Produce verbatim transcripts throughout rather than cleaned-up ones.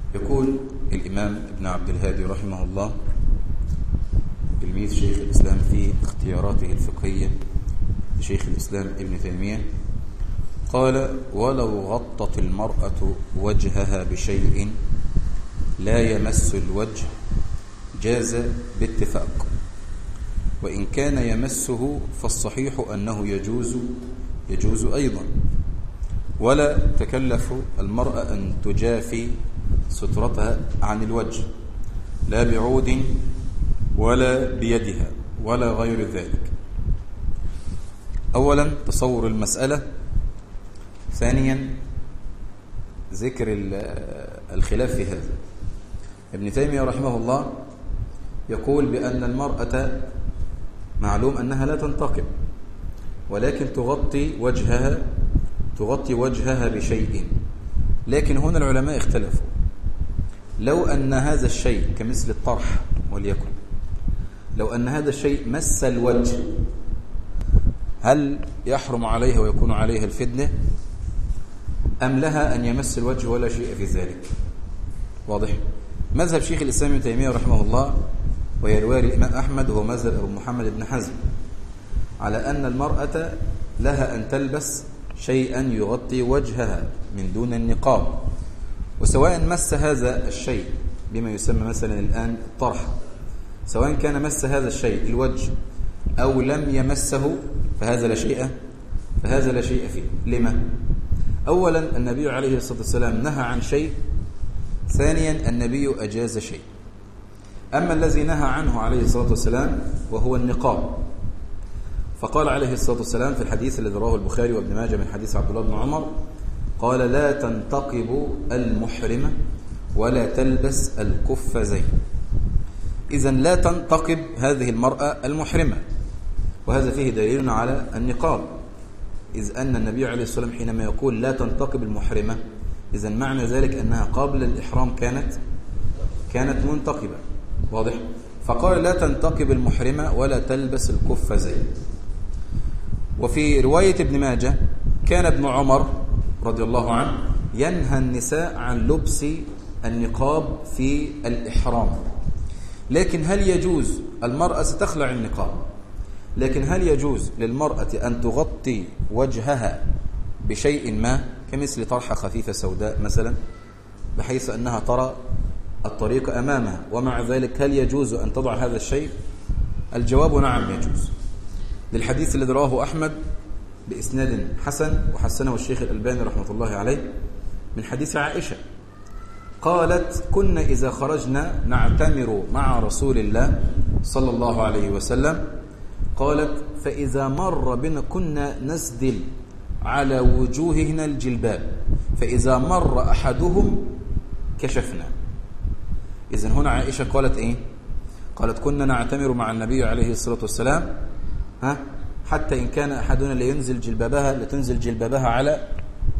يقول الإمام ابن عبد الهادي رحمه الله تلميذ شيخ الإسلام في اختياراته الفقهية لشيخ الإسلام ابن تيمية، قال: ولو غطت المرأة وجهها بشيء لا يمس الوجه جاز باتفاق، وإن كان يمسه فالصحيح أنه يجوز يجوز أيضا، ولا تكلف المرأة أن تجافي سترتها عن الوجه لا بعود ولا بيدها ولا غير ذلك. أولا تصور المسألة، ثانيا ذكر الخلاف في هذا. ابن تيمية رحمه الله يقول بأن المرأة معلوم أنها لا تنتقب، ولكن تغطي وجهها تغطي وجهها بشيء. لكن هنا العلماء اختلفوا، لو أن هذا الشيء كمثل الطرح وليكن، لو أن هذا الشيء مس الوجه هل يحرم عليها ويكون عليها الفدنة، أم لها أن يمس الوجه ولا شيء في ذلك؟ واضح؟ مذهب شيخ الإسلام ابن تيمية رحمه الله ويروي الإمام أحمد وهو مذهب أبو محمد بن حزم على أن المرأة لها أن تلبس شيئا يغطي وجهها من دون النقاب، وسواء مس هذا الشيء بما يسمى مثلا الآن الطرح، سواء كان مس هذا الشيء الوجه أو لم يمسه فهذا لا شيء فهذا لا شيء فيه. لما؟ أولا النبي عليه الصلاة والسلام نهى عن شيء، ثانيا النبي أجاز شيء. أما الذي نهى عنه عليه الصلاة والسلام وهو النقاب، فقال عليه الصلاة والسلام في الحديث الذي رواه البخاري وابن ماجه من حديث عبد الله بن عمر، قال: لا تنتقب المحرمة ولا تلبس القفازين. إذن لا تنتقب هذه المرأة المحرمة، وهذا فيه دليل على النقاب، إذ أن النبي عليه الصلاة والسلام حينما يقول لا تنتقب المحرمة، إذن معنى ذلك أنها قبل الإحرام كانت كانت منتقبة. واضح؟ فقال: لا تنتقب المحرمة ولا تلبس القفازين. وفي رواية ابن ماجه كان ابن عمر رضي الله عنه ينهى النساء عن لبس النقاب في الإحرام. لكن هل يجوز المرأة ستخلع النقاب، لكن هل يجوز للمرأة أن تغطي وجهها بشيء ما كمثل طرحة خفيفة سوداء مثلا، بحيث أنها ترى الطريق أمامها، ومع ذلك هل يجوز أن تضع هذا الشيء؟ الجواب نعم يجوز، للحديث الذي رواه أحمد بإسناد حسن وحسنه الشيخ الألباني رحمة الله عليه من حديث عائشة، قالت: كنا إذا خرجنا نعتمر مع رسول الله صلى الله عليه وسلم، قالت: فإذا مر بنا كنا نسدل على وجوهنا الجلباب، فإذا مر أحدهم كشفنا. إذن هنا عائشة قالت إيه؟ قالت: كنا نعتمر مع النبي عليه الصلاة والسلام ها حتى إن كان أحدنا لينزل جلبابها لتنزل جلبابها على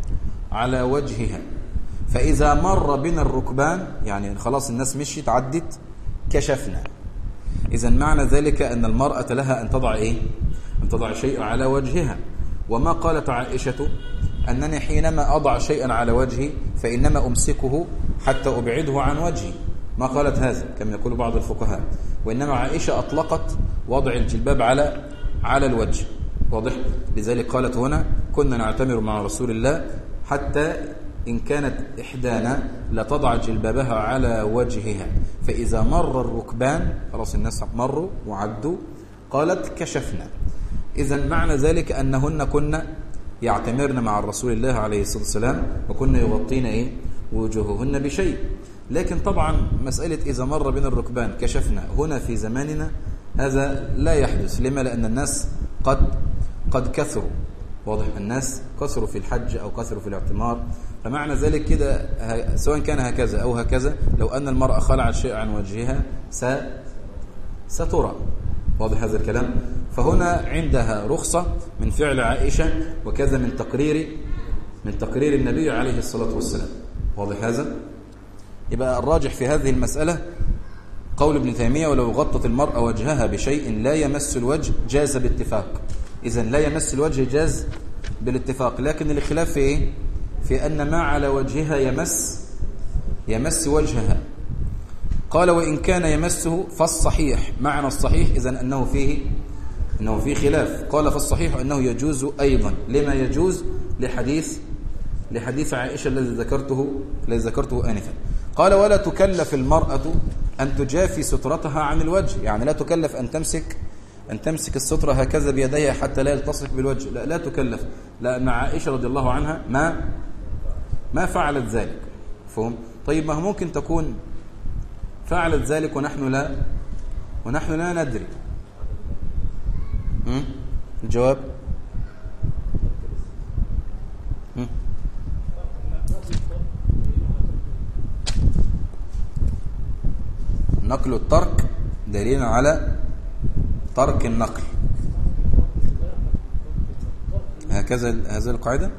على وجهها، فإذا مر بنا الركبان، يعني خلاص الناس مشيت عدت، كشفنا. إذن معنى ذلك أن المرأة لها أن تضع إيه؟ أن تضع شيء على وجهها. وما قالت عائشة أنني حينما أضع شيئا على وجهي فإنما أمسكه حتى أبعده عن وجهي، ما قالت هذا كما يقول بعض الفقهاء، وإنما عائشة أطلقت وضع الجلباب على على الوجه. واضح؟ لذلك قالت هنا: كنا نعتمر مع رسول الله حتى إن كانت إحدانا لتضع جلبابها على وجهها، فإذا مر الركبان، خلاص الناس مروا وعدوا، قالت: كشفنا. إذن معنى ذلك أنهن كنا يعتمرن مع رسول الله عليه الصلاة والسلام، وكنا يغطين إيه؟ وجوههن بشيء. لكن طبعا مسألة إذا مر بين الركبان كشفنا هنا في زماننا هذا لا يحدث. لما؟ لأن الناس قد قد كثروا. واضح؟ الناس كثروا في الحج أو كثروا في الاعتمار، فمعنى ذلك كده سواء كان هكذا أو هكذا، لو أن المرأة خلعت شيء عن وجهها سترى. واضح هذا الكلام؟ فهنا عندها رخصة من فعل عائشة، وكذا من تقرير من تقرير النبي عليه الصلاة والسلام. واضح هذا؟ يبقى الراجح في هذه المسألة قول ابن تيمية: ولو غطت المرأة وجهها بشيء لا يمس الوجه جاز باتفاق. إذن لا يمس الوجه جاز بالاتفاق، لكن الخلاف في إيه؟ في أن ما على وجهها يمس يمس وجهها. قال وإن كان يمسه فالصحيح، معنى الصحيح إذن أنه فيه أنه فيه خلاف. قال فالصحيح أنه يجوز أيضا. لما يجوز؟ لحديث لحديث عائشة الذي ذكرته الذي ذكرته آنفا. قال ولا تكلف المرأة أن تجافي سترتها عن الوجه، يعني لا تكلف أن تمسك أن تمسك السترة هكذا بيديها حتى لا يلتصق بالوجه، لا, لا تكلف، لأن عائشة رضي الله عنها ما ما فعلت ذلك. فهم؟ طيب ما هو ممكن تكون فعلت ذلك ونحن لا ونحن لا ندري. م? الجواب م? نقل الترك دليل على ترك النقل. هكذا هذه القاعدة،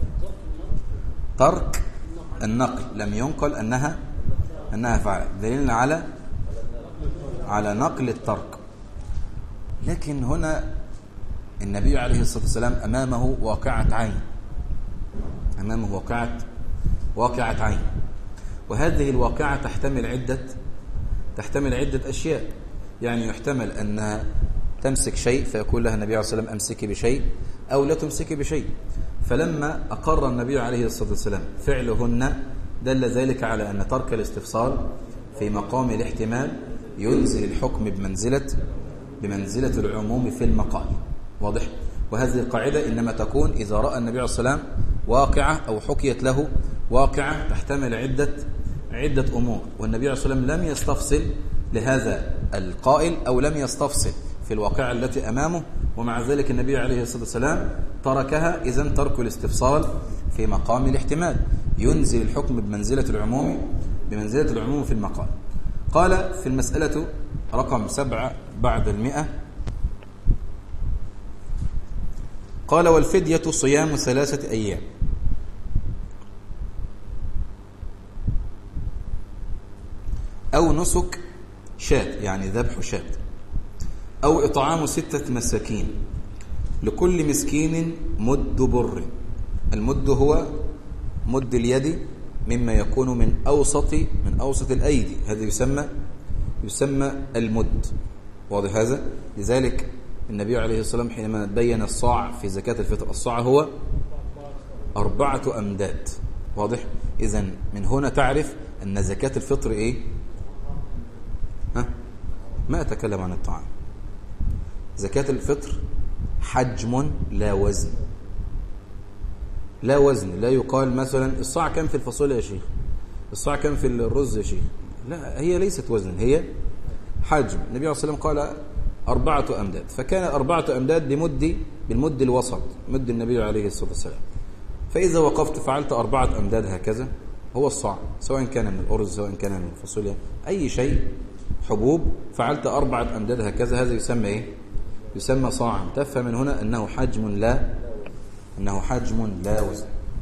ترك النقل لم ينقل أنها أنها فعلت، دليل على على نقل الترك. لكن هنا النبي عليه الصلاة والسلام أمامه واقعة عين، أمامه واقعة واقعة عين، وهذه الواقعة تحتمل عدة تحتمل عدة أشياء. يعني يحتمل أنها تمسك شيء فيقول لها النبي عليه الصلاة والسلام أمسكي بشيء، أو لا تمسكي بشيء. فلما أقر النبي عليه الصلاة والسلام فعلهن دل ذلك على أن ترك الاستفصال في مقام الاحتمال ينزل الحكم بمنزلة بمنزلة العموم في المقال. واضح؟ وهذه القاعدة إنما تكون إذا رأى النبي عليه الصلاة والسلام واقعة أو حكيت له واقعة تحتمل عدة عدة أمور، والنبي عليه الصلاة والسلام لم يستفصل لهذا القائل أو لم يستفصل في الواقعة التي أمامه، ومع ذلك النبي عليه الصلاة والسلام تركها. إذن ترك الاستفصال في مقام الاحتمال ينزل الحكم بمنزلة العموم بمنزلة العموم في المقال. قال في المسألة رقم سبعة بعد المئة، قال والفدية صيام ثلاثة أيام أو نسك شاة، يعني ذبح شاة، أو إطعام ستة مساكين لكل مسكين مد بر. المد هو مد اليد مما يكون من أوسط من أوسط الأيدي، هذا يسمى يسمى المد. واضح هذا؟ لذلك النبي عليه الصلاة والسلام حينما بين الصاع في زكاة الفطر، الصاع هو أربعة أمداد. واضح؟ إذن من هنا تعرف أن زكاة الفطر إيه؟ ها؟ ما أتكلم عن الطعام. زكاة الفطر حجم لا وزن، لا وزن. لا يقال مثلا الصاع كم في الفاصوليا يا شيخ، الصاع كم في الرز يا شيخ، لا، هي ليست وزن، هي حجم. النبي عليه الصلاة والسلام قال أربعة أمداد، فكان أربعة أمداد بمد بالمد الوسط، مد النبي عليه الصلاة والسلام. فإذا وقفت فعلت أربعة أمداد هكذا هو الصاع، سواء كان من الأرز سواء كان من الفاصوليا، أي شيء حبوب، فعلت أربعة أمداد هكذا، هذا يسمى إيه؟ يسمى صاعا. تفهم من هنا أنه حجم لا أنه حجم لا وزن.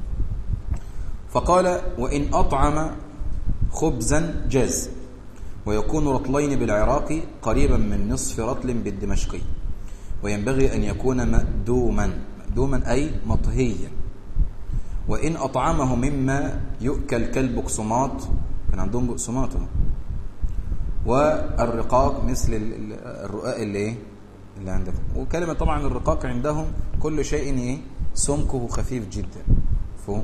فقال وإن أطعم خبزا جاز، ويكون رطلين بالعراقي قريبا من نصف رطل بالدمشقي، وينبغي أن يكون مأدوما، مأدوما أي مطهيا. وإن أطعمه مما يؤكل كالبقسماط، كان عندهم بقسماط، والرقاق مثل الرقاق اللي ايه اللي عندكم. وكلمة طبعا الرقاق عندهم كل شيء ايه سمكه خفيف جدا، فهم؟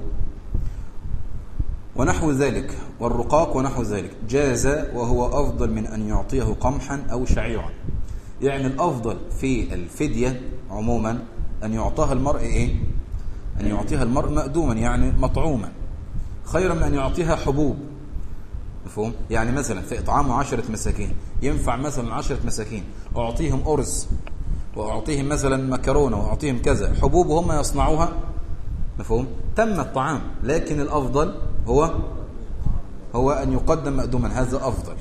ونحو ذلك، والرقاق ونحو ذلك جاز، وهو أفضل من أن يعطيه قمحا أو شعيرا. يعني الأفضل في الفدية عموما أن يعطيها المرء إيه؟ أن يعطيها المرء مأدوما، يعني مطعوما، خيرا من أن يعطيها حبوب. مفهوم؟ يعني مثلا في إطعام عشرة مساكين ينفع مثلا عشرة مساكين أعطيهم أرز، وأعطيهم مثلا مكرونة، وأعطيهم كذا حبوب وهم يصنعوها. مفهوم؟ تم الطعام، لكن الأفضل هو هو أن يقدم مأدوما، هذا أفضل.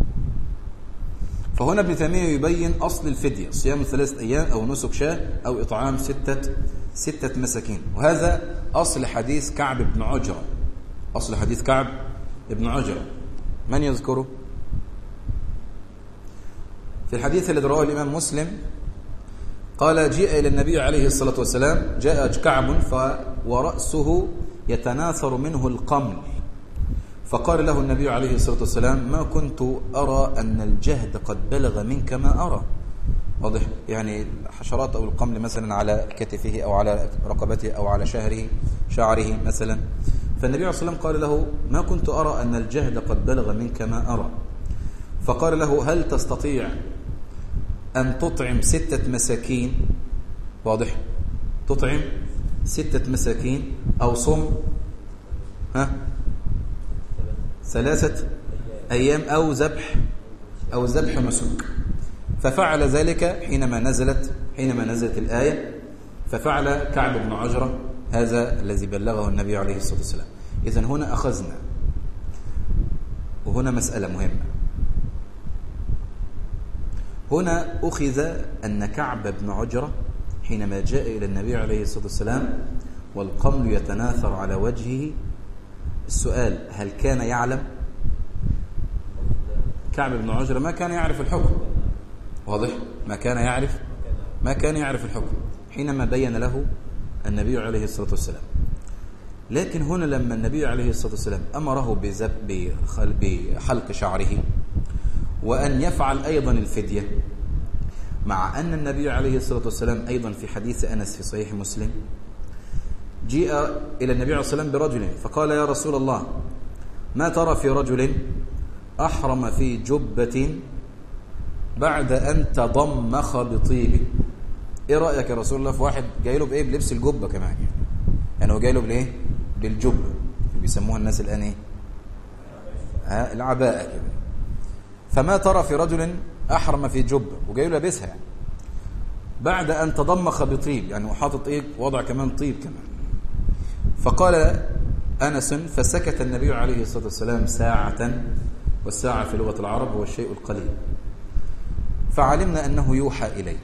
فهنا ابن تيمية يبين أصل الفدية صيام ثلاثة أيام أو نسك شاة أو إطعام ستة ستة مساكين. وهذا أصل حديث كعب بن عجرة، أصل حديث كعب بن عجرة، من يذكره؟ في الحديث الذي رواه الإمام مسلم قال جاء إلى النبي عليه الصلاة والسلام، جاء كعب ورأسه يتناثر منه القمل، فقال له النبي عليه الصلاة والسلام ما كنت أرى أن الجهد قد بلغ منك ما أرى. واضح؟ يعني الحشرات أو القمل مثلا على كتفه أو على رقبته أو على شهره شعره مثلا. فالنبي عليه الصلاة والسلام قال له ما كنت أرى أن الجهد قد بلغ منك ما أرى. فقال له هل تستطيع أن تطعم ستة مساكين؟ واضح؟ تطعم ستة مساكين أو صم ها ثلاثة أيام أو ذبح أو ذبح نسك. ففعل ذلك حينما نزلت حينما نزلت الآية. ففعل كعب بن عجرة هذا الذي بلغه النبي عليه الصلاة والسلام. إذن هنا أخذنا، وهنا مسألة مهمة، هنا أخذ أن كعب بن عجرة حينما جاء إلى النبي عليه الصلاة والسلام والقمل يتناثر على وجهه، السؤال هل كان يعلم؟ كعب بن عجرة ما كان يعرف الحكم. واضح؟ ما كان يعرف ما كان يعرف الحكم حينما بين له النبي عليه الصلاة والسلام. لكن هنا لما النبي عليه الصلاة والسلام أمره بحلق شعره وأن يفعل أيضا الفدية، مع أن النبي عليه الصلاة والسلام أيضا في حديث أنس في صحيح مسلم جيء إلى النبي عليه الصلاة والسلام برجل فقال يا رسول الله ما ترى في رجل أحرم في جبة بعد أن تضمخ بطيب؟ إيه رأيك يا رسول الله في واحد جاي له بإيه؟ بلبس الجبة كمان، يعني يعني هو جاي له بالإيه؟ بالجبة اللي بيسموها الناس الآن إيه؟ ها العباءة كده. فما ترى في رجل أحرم في جبة وجاي له لابسها يعني بعد أن تضمخ بطيب، يعني وحاطط إيه؟ وضع كمان طيب كمان. فقال أنس فسكت النبي عليه الصلاة والسلام ساعة، والساعة في لغة العرب هو الشيء القليل، فعلمنا أنه يوحى إليه.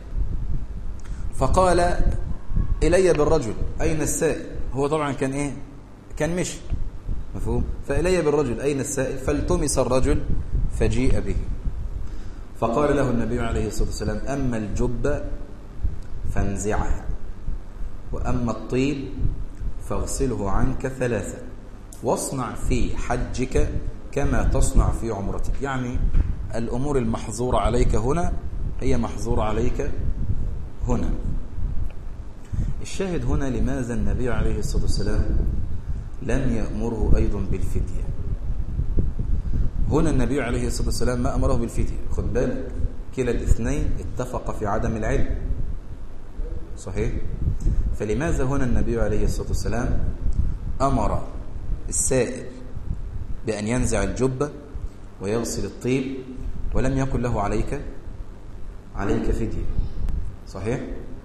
فقال إلي بالرجل أين السائل؟ هو طبعا كان إيه؟ كان مشي، مفهوم؟ فإلي بالرجل أين السائل؟ فالتمس الرجل فجيء به. فقال له النبي عليه الصلاة والسلام أما الجبة فانزعها، وأما الطيب فاغسله عنك ثلاثة، واصنع في حجك كما تصنع في عمرتك. يعني الأمور المحظورة عليك هنا هي محظورة عليك هنا. الشاهد هنا لماذا النبي عليه الصلاة والسلام لم يأمره أيضا بالفدية؟ هنا النبي عليه الصلاة والسلام ما أمره بالفدية. خد بالك كلا الاثنين اتفق في عدم العلم، صحيح؟ فلماذا هنا النبي عليه الصلاة والسلام أمر السائل بأن ينزع الجبة ويغسل الطيب ولم يكن له عليك عليك فدية؟ صحيح؟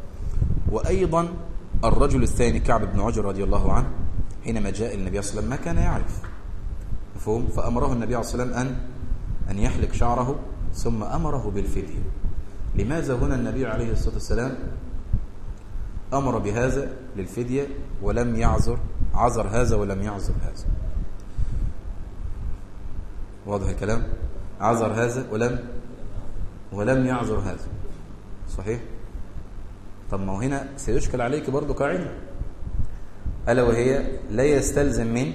وأيضا الرجل الثاني كعب بن عجرة رضي الله عنه حينما جاء النبي صلى الله عليه وسلم ما كان يعرف، مفهوم؟ فأمره النبي عليه الصلاة والسلام أن أن يحلق شعره ثم أمره بالفدية. لماذا هنا النبي عليه الصلاة والسلام أمر بهذا للفدية ولم يعذر عذر هذا ولم يعذر هذا؟ واضح الكلام؟ عذر هذا ولم ولم يعذر هذا، صحيح؟ طب ما هو هنا سيشكل عليك برضو قاعدة، ألا وهي لا يستلزم من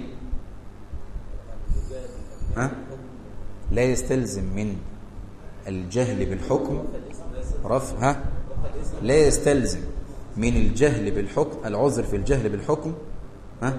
ها؟ لا يستلزم من الجهل بالحكم رفع ها؟ لا يستلزم من الجهل بالحكم العذر في الجهل بالحكم ها؟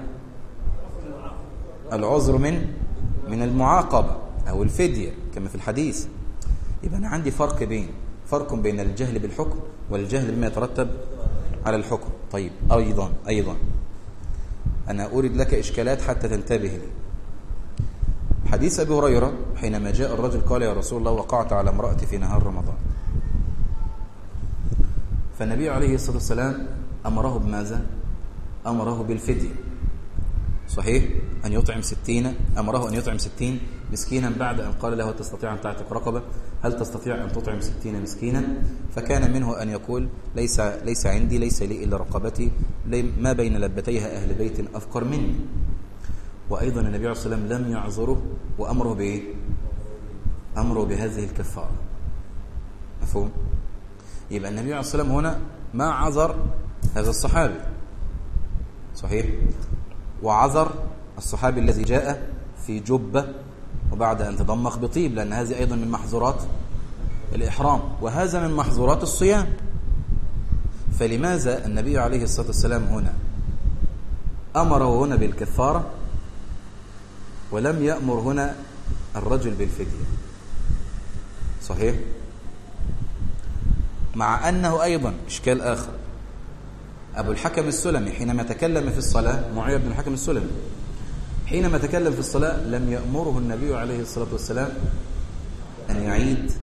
العذر من من المعاقبة أو الفدية كما في الحديث. يبقى أنا عندي فرق بين فرق بين الجهل بالحكم والجهل بما يترتب على الحكم. طيب أيضا أيضا أنا أريد لك إشكالات حتى تنتبه لي. حديث أبي هريرة حينما جاء الرجل قال يا رسول الله وقعت على امرأتي في نهار رمضان، فالنبي عليه الصلاة والسلام أمره بماذا؟ أمره بالفدية، صحيح؟ أن يطعم ستين أمره أن يطعم ستين مسكينا بعد أن قال له تستطيع أن تعتق رقبة؟ هل تستطيع أن تطعم ستين مسكينا؟ فكان منه أن يقول ليس ليس عندي ليس لي إلا رقبتي ما بين لبتيها أهل بيت أفقر مني. وأيضا النبي عليه الصلاة والسلام لم يعذره وأمره بإيه؟ أمره بهذه الكفارة، مفهوم؟ يبقى النبي عليه الصلاة والسلام هنا ما عذر هذا الصحابي، صحيح؟ وعذر الصحابي الذي جاء في جبة وبعد أن تضمخ بطيب، لأن هذه أيضا من محظورات الإحرام، وهذا من محظورات الصيام. فلماذا النبي عليه الصلاة والسلام هنا أمره هنا بالكفارة ولم يأمر هنا الرجل بالفدية؟ صحيح؟ مع أنه أيضا إشكال آخر، أبو الحكم السلمي حينما تكلم في الصلاة، معاوية بن الحكم السلمي حينما تكلم في الصلاة لم يأمره النبي عليه الصلاة والسلام أن يعيد